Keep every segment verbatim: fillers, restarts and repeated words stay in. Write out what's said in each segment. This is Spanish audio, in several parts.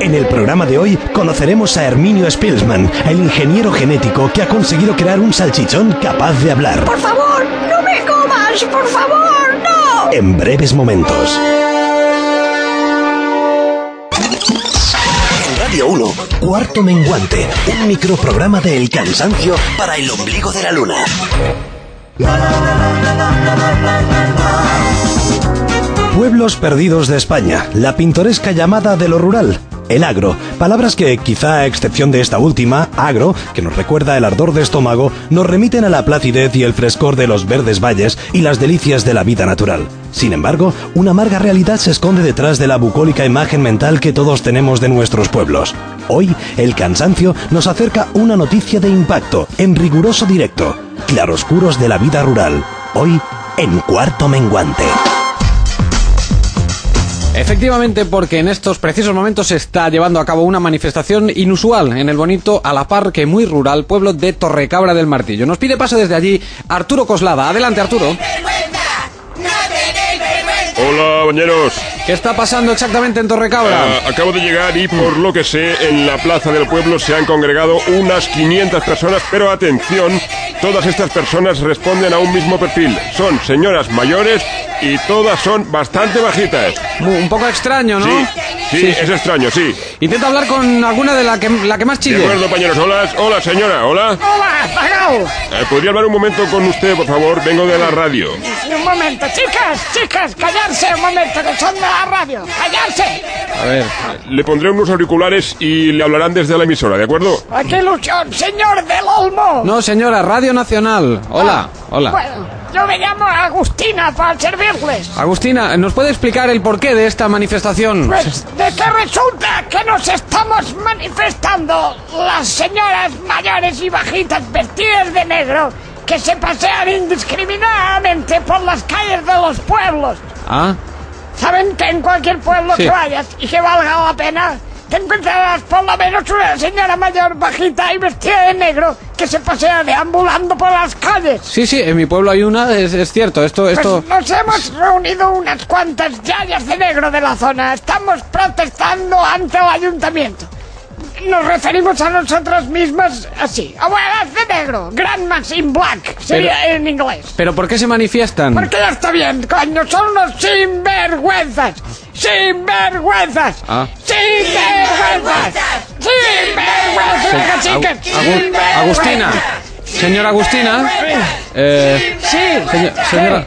En el programa de hoy conoceremos a Herminio Spilsman, el ingeniero genético que ha conseguido crear un salchichón capaz de hablar. ¡Por favor, no me comas! ¡Por favor, no! En breves momentos. Radio uno, Cuarto Menguante, un microprograma de El Cansancio para el ombligo de la luna. Pueblos perdidos de España, la pintoresca llamada de lo rural, el agro, palabras que, quizá a excepción de esta última, agro, que nos recuerda el ardor de estómago, nos remiten a la placidez y el frescor de los verdes valles y las delicias de la vida natural. Sin embargo, una amarga realidad se esconde detrás de la bucólica imagen mental que todos tenemos de nuestros pueblos. Hoy, El Cansancio nos acerca una noticia de impacto, en riguroso directo. Claroscuros de la vida rural. Hoy, en Cuarto Menguante. Efectivamente, porque en estos precisos momentos se está llevando a cabo una manifestación inusual en el bonito, a la par que muy rural, pueblo de Torrecabra del Martillo. Nos pide paso desde allí Arturo Coslada. Adelante, Arturo. Hola, bañeros. ¿Qué está pasando exactamente en Torrecabra? Uh, acabo de llegar y, por lo que sé, en la plaza del pueblo se han congregado unas quinientas personas, pero atención, todas estas personas responden a un mismo perfil. Son señoras mayores y todas son bastante bajitas. Un poco extraño, ¿no? Sí, sí, sí, es extraño, sí. Intenta hablar con alguna de la que, la que más chille. De acuerdo, compañeros. Hola, hola, señora, hola. Hola, pagao. Eh, ¿Podría hablar un momento con usted, por favor? Vengo de la radio. Un momento, chicas, chicas, callarse un momento, que son de la radio. ¡Callarse! A ver. Le pondré unos auriculares y le hablarán desde la emisora, ¿de acuerdo? ¡Ay, qué ilusión, señor del Olmo! No, señora, Radio Nacional. Hola, ah, hola. Bueno, yo me llamo Agustina para servirles. Agustina, ¿nos puede explicar el porqué de esta manifestación? Pues de que resulta que nos estamos manifestando las señoras mayores y bajitas vestidas de negro que se pasean indiscriminadamente por las calles de los pueblos. Ah. ¿Saben que en cualquier pueblo sí. que vayas y que valga la pena, te encontrarás por lo menos una señora mayor bajita y vestida de negro que se pasea deambulando por las calles? Sí, sí, en mi pueblo hay una, es, es cierto, esto... esto... Pues nos hemos reunido unas cuantas yayas de negro de la zona. Estamos protestando ante el ayuntamiento. Nos referimos a nosotras mismas así: abuelas de negro, grandmas in black, sería pero, en inglés. ¿Pero por qué se manifiestan? Porque ya está bien, coño, son unos sinvergüenzas. ¡Sinvergüenzas! Ah. ¡Sinvergüenzas! ¡Sinvergüenzas! Sí. Agu Agu Agustina. Señora Agustina. Eh, sí. Señor, señora.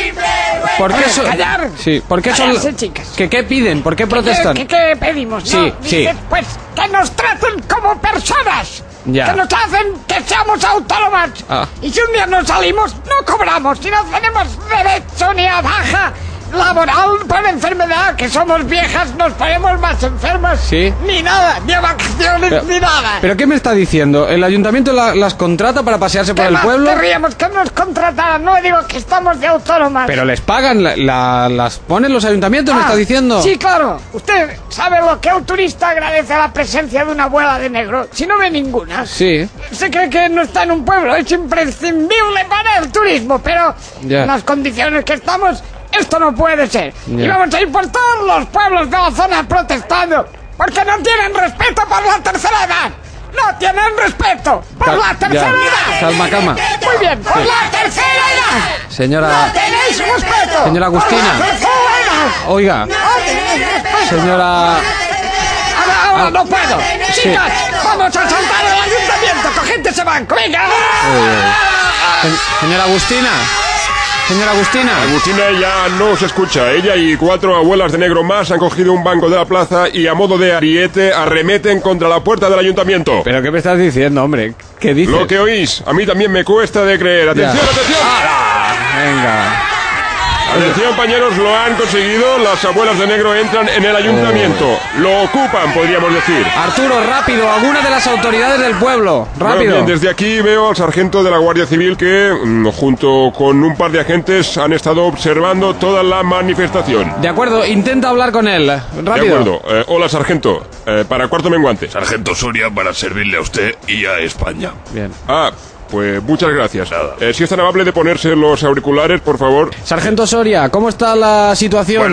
¿Por qué son? Callar. Sí, ¿por qué son? Chicas. ¿Qué, ¿Qué piden? ¿Por qué protestan? ¿Qué, qué, qué pedimos? Sí, ¿no? sí. Dice, pues que nos traten como personas. Ya. Que nos hacen que seamos autónomas. Ah. Y si un día no salimos, no cobramos. Y no tenemos derecho ni a baja laboral por enfermedad, que somos viejas, nos ponemos más enfermas. Sí. Ni nada, ni a vacaciones, pero, ni nada. ¿Pero qué me está diciendo? ¿El ayuntamiento la, las contrata para pasearse por el pueblo? Querríamos que nos contrataran, no digo que estamos de autónomas. ¿Pero les pagan? La, la, ¿Las ponen los ayuntamientos, ah, me está diciendo? Sí, claro. Usted sabe lo que un turista agradece a la presencia de una abuela de negro, si no ve ninguna. Sí. Se cree que no está en un pueblo, es imprescindible para el turismo, pero ya. en las condiciones que estamos, esto no puede ser. Ya. Y vamos a ir por todos los pueblos de la zona protestando, porque no tienen respeto por la tercera edad. No tienen respeto por Cal la tercera ya. edad. Calma, calma. Muy bien, por sí. la tercera edad. Señora. No tenéis respeto. Señora Agustina. Por la tercera edad. Oiga. No tenéis respeto. Señora. Ahora, ahora no puedo. Sí. Chicas, vamos a saltar el ayuntamiento. Cogente ese banco, venga. Se señora Agustina. Señora Agustina. Agustina ya no se escucha. Ella y cuatro abuelas de negro más han cogido un banco de la plaza y a modo de ariete arremeten contra la puerta del ayuntamiento. ¿Pero qué me estás diciendo, hombre? ¿Qué dices? Lo que oís, a mí también me cuesta de creer. ¡Atención, ya. atención! ¡Ah! Venga. Atención, compañeros, lo han conseguido. Las abuelas de negro entran en el ayuntamiento. Oh. Lo ocupan, podríamos decir. Arturo, rápido, alguna de las autoridades del pueblo. Rápido. Bueno, bien, desde aquí veo al sargento de la Guardia Civil que, junto con un par de agentes, han estado observando toda la manifestación. De acuerdo, intenta hablar con él. Rápido. De acuerdo. Eh, hola, sargento. Eh, para Cuarto Menguante. Sargento Soria, para servirle a usted y a España. Bien. Ah... Pues muchas gracias. Eh, si es tan amable de ponerse los auriculares, por favor. Sargento Soria, ¿cómo está la situación? Bueno,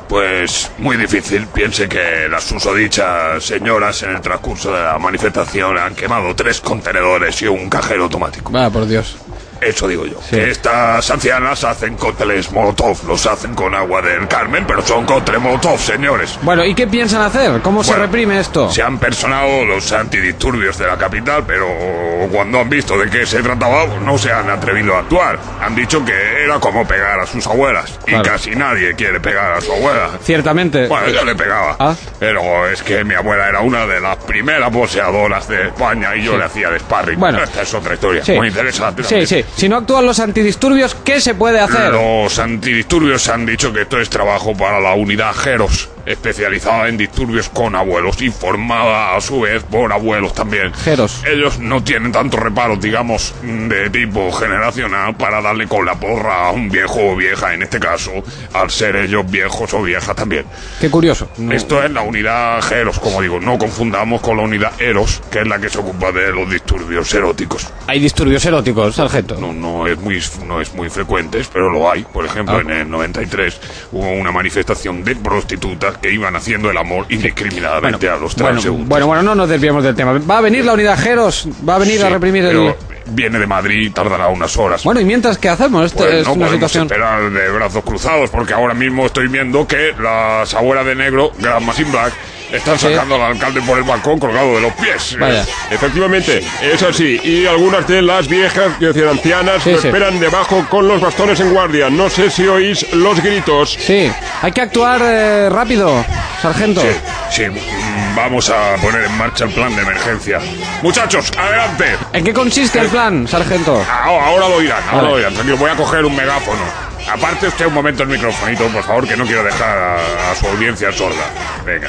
Pues muy difícil. Piense que las susodichas señoras en el transcurso de la manifestación han quemado tres contenedores y un cajero automático. Va, por Dios. Eso digo yo. Sí. Que estas ancianas hacen cócteles Molotov, los hacen con agua del Carmen, pero son cócteles Molotov, señores. Bueno, ¿y qué piensan hacer? ¿Cómo se Bueno, reprime esto? Se han personado los antidisturbios de la capital, pero cuando han visto de qué se trataba, no se han atrevido a actuar. Han dicho que era como pegar a sus abuelas. Y Claro. casi nadie quiere pegar a su abuela. Ciertamente. Bueno, yo le pegaba. ¿Ah? Pero es que mi abuela era una de las primeras boxeadoras de España y yo Sí. le hacía de sparring. Bueno. Esta es otra historia. Sí. Muy interesante. Sí, también. sí. Si no actúan los antidisturbios, ¿qué se puede hacer? Los antidisturbios han dicho que esto es trabajo para la unidad Geros, especializada en disturbios con abuelos y formada a su vez por abuelos también. Geros. Ellos no tienen tantos reparos, digamos, de tipo generacional para darle con la porra a un viejo o vieja, en este caso, al ser ellos viejos o viejas también. Qué curioso. No- Esto es la unidad Geros, como digo, no confundamos con la unidad Eros, que es la que se ocupa de los disturbios eróticos. Hay disturbios eróticos, sargento. No, no es muy no es muy frecuentes, pero lo hay. Por ejemplo, Ah. en el noventa y tres hubo una manifestación de prostitutas que iban haciendo el amor indiscriminadamente a los Bueno, transeúntes. bueno, bueno, no nos desviemos del tema. ¿Va a venir la unidad Geros? ¿Va a venir Sí, a reprimir el...? pero viene de Madrid y tardará unas horas. Bueno, ¿y mientras qué hacemos? Esta Pues es no una podemos situación... esperar de brazos cruzados, porque ahora mismo estoy viendo que las abuelas de negro, Grandma in Black, están Sí. sacando al alcalde por el balcón colgado de los pies. Vaya. Efectivamente, es así. Y algunas de las viejas, quiero decir, ancianas, Sí, lo sí. esperan debajo con los bastones en guardia. No sé si oís los gritos. Sí, hay que actuar eh, rápido, sargento. Sí, sí, mm, vamos a poner en marcha el plan de emergencia. Muchachos, adelante. ¿En qué consiste el plan, sargento? Ahora, ahora lo oirán, ahora Vale. lo oirán. Tranquilo, voy a coger un megáfono. Aparte usted un momento el microfonito, por favor, que no quiero dejar a, a su audiencia sorda. Venga.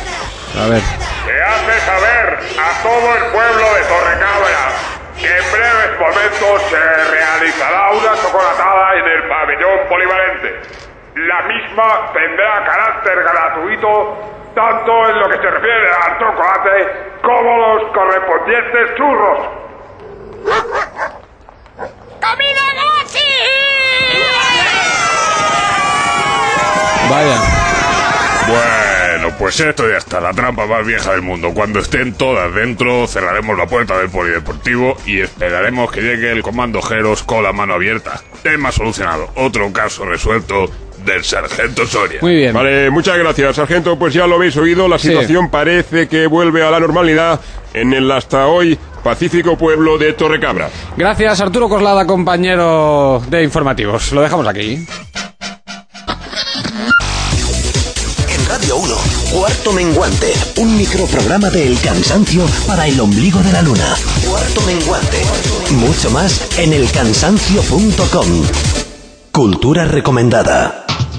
A ver. Se hace saber a todo el pueblo de Torrecabra que en breves momentos se realizará una chocolatada en el pabellón polivalente. La misma tendrá carácter gratuito tanto en lo que se refiere al chocolate como los correspondientes churros. ¡Comida Vaya. Bueno, pues esto ya está, la trampa más vieja del mundo. Cuando estén todas dentro, cerraremos la puerta del polideportivo y esperaremos que llegue el comando Geros con la mano abierta. Tema solucionado. Otro caso resuelto del sargento Soria. Muy bien. Vale, muchas gracias, sargento. Pues ya lo habéis oído, la Sí. situación parece que vuelve a la normalidad en el hasta hoy pacífico pueblo de Torrecabra. Gracias, Arturo Coslada, compañero de informativos. Lo dejamos aquí. En Radio uno, Cuarto Menguante, un microprograma de El Cansancio para el ombligo de la luna. Cuarto Menguante. Mucho más en el cansancio punto com. Cultura recomendada.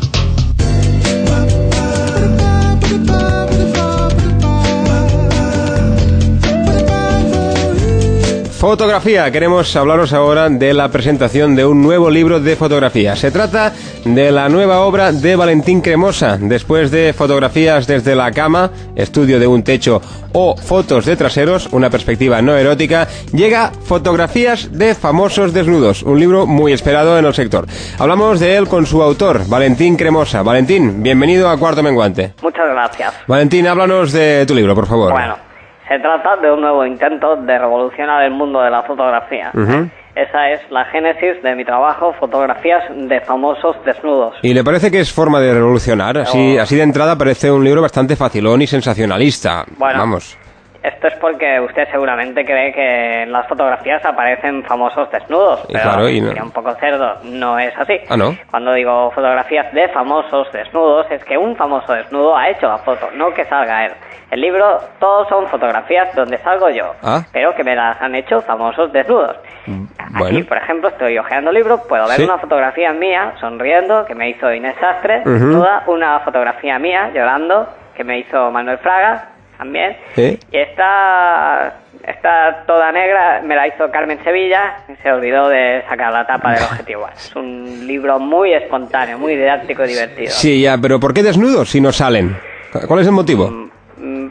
Fotografía. Queremos hablaros ahora de la presentación de un nuevo libro de fotografía. Se trata de la nueva obra de Valentín Cremosa. Después de Fotografías desde la cama, Estudio de un techo o Fotos de traseros, una perspectiva no erótica, llega Fotografías de famosos desnudos, un libro muy esperado en el sector. Hablamos de él con su autor, Valentín Cremosa. Valentín, bienvenido a Cuarto Menguante. Muchas gracias. Valentín, háblanos de tu libro, por favor. Bueno, se trata de un nuevo intento de revolucionar el mundo de la fotografía. Ujú. Esa es la génesis de mi trabajo, Fotografías de famosos desnudos. ¿Y le parece que es forma de revolucionar? Así, No. así de entrada parece un libro bastante facilón y sensacionalista. Bueno. Vamos. Esto es porque usted seguramente cree que en las fotografías aparecen famosos desnudos. Y Pero claro, y no. sería un poco cerdo. No es así. Ah, ¿no? Cuando digo fotografías de famosos desnudos, es que un famoso desnudo ha hecho la foto, no que salga él. El libro, todos son fotografías donde salgo yo, Ah. pero que me las han hecho famosos desnudos. bueno. Aquí, por ejemplo, estoy hojeando el libro, puedo ver Sí. una fotografía mía sonriendo, que me hizo Inés Sastre, Ujú. desnuda, una fotografía mía llorando, que me hizo Manuel Fraga, también. Sí. Y esta, esta toda negra me la hizo Carmen Sevilla, y se olvidó de sacar la tapa del objetivo. Es un libro muy espontáneo, muy didáctico y divertido. Sí, ya, pero ¿por qué desnudos si no salen? ¿Cuál es el motivo? Mm,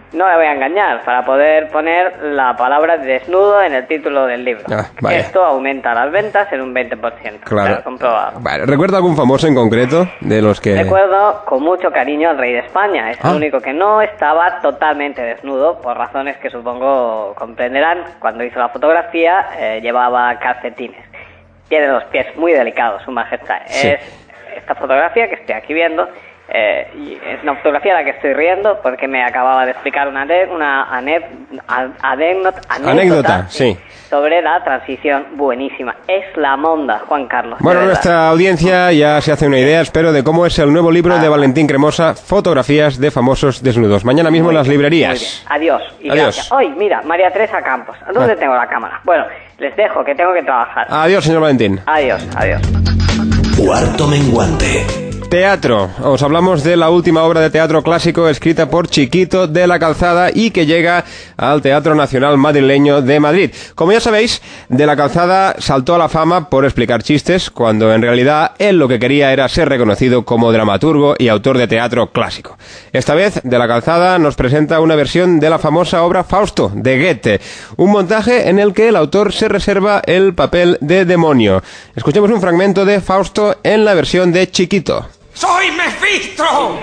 no le voy a engañar, para poder poner la palabra desnudo en el título del libro. Ah, vaya. Esto aumenta las ventas en un veinte por ciento. Claro. Comprobado. Vale, ¿recuerda algún famoso en concreto de los que...? Recuerdo con mucho cariño al rey de España. Es Ah. el único que no estaba totalmente desnudo, por razones que supongo comprenderán. Cuando hizo la fotografía eh, llevaba calcetines. Tiene los pies muy delicados, su majestad. Sí. Es esta fotografía que estoy aquí viendo. Eh, y es una fotografía a la que estoy riendo porque me acababa de explicar una, ane- una ane- a- anécdota, anécdota, Anécdota, sí. sobre la transición buenísima. Es la monda, Juan Carlos. Bueno, de verdad. nuestra audiencia ya se hace una idea, espero, de cómo es el nuevo libro de Valentín Cremosa, Fotografías de famosos desnudos. Mañana mismo en las Muy librerías. bien. Adiós. Y Adiós. gracias. Hoy, mira, María Teresa Campos. ¿Dónde Ah. tengo la cámara? Bueno, les dejo, que tengo que trabajar. Adiós, señor Valentín. Adiós, adiós. Cuarto menguante. Teatro. Os hablamos de la última obra de teatro clásico escrita por Chiquito de la Calzada y que llega al Teatro Nacional Madrileño de Madrid. Como ya sabéis, de la Calzada saltó a la fama por explicar chistes, cuando en realidad él lo que quería era ser reconocido como dramaturgo y autor de teatro clásico. Esta vez, de la Calzada nos presenta una versión de la famosa obra Fausto, de Goethe, un montaje en el que el autor se reserva el papel de demonio. Escuchemos un fragmento de Fausto en la versión de Chiquito. ¡Soy Mephisto!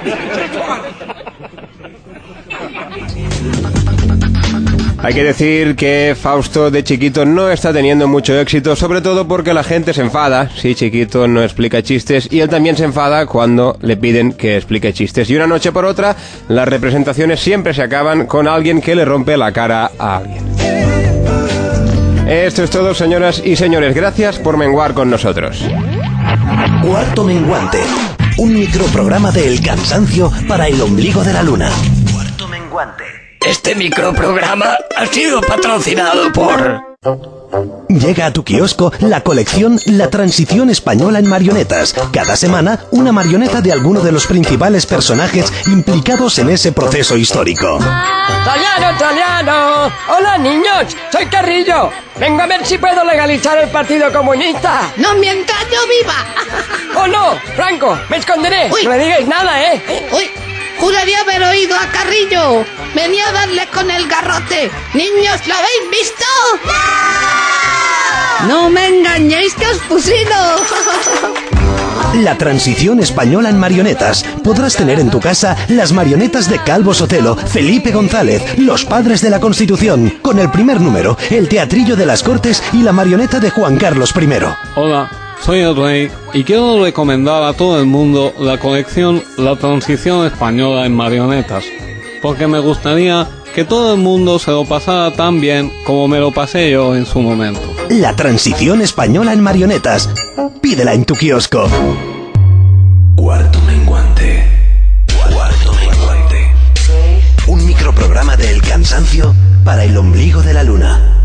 Hay que decir que Fausto de Chiquito no está teniendo mucho éxito, sobre todo porque la gente se enfada si Chiquito no explica chistes, y él también se enfada cuando le piden que explique chistes. Y una noche por otra, las representaciones siempre se acaban con alguien que le rompe la cara a alguien. Esto es todo, señoras y señores. Gracias por menguar con nosotros. Cuarto menguante. Un microprograma de El Cansancio para el ombligo de la luna. Cuarto menguante. Este microprograma ha sido patrocinado por... Llega a tu kiosco la colección La Transición Española en Marionetas. Cada semana, una marioneta de alguno de los principales personajes implicados en ese proceso histórico. ¡Italiano, italiano! ¡Hola, niños! ¡Soy Carrillo! Vengo a ver si puedo legalizar el Partido Comunista. ¡No mientras yo viva! ¡Oh, no! Franco, me esconderé. Uy. No le digáis nada, ¿eh? ¡Uy! Juraría haber oído a Carrillo. Venía a darle con el garrote. Niños, ¿lo habéis visto? ¡No me engañéis que os fusilo! La Transición Española en Marionetas. Podrás tener en tu casa las marionetas de Calvo Sotelo, Felipe González, los padres de la Constitución, con el primer número, el teatrillo de las Cortes y la marioneta de Juan Carlos primero. Hola, soy el Rey y quiero recomendar a todo el mundo la colección La Transición Española en Marionetas, porque me gustaría que todo el mundo se lo pasara tan bien como me lo pasé yo en su momento. La Transición Española en Marionetas. Pídela en tu kiosco. Cuarto menguante. Cuarto menguante. Un microprograma de El Cansancio para el ombligo de la luna.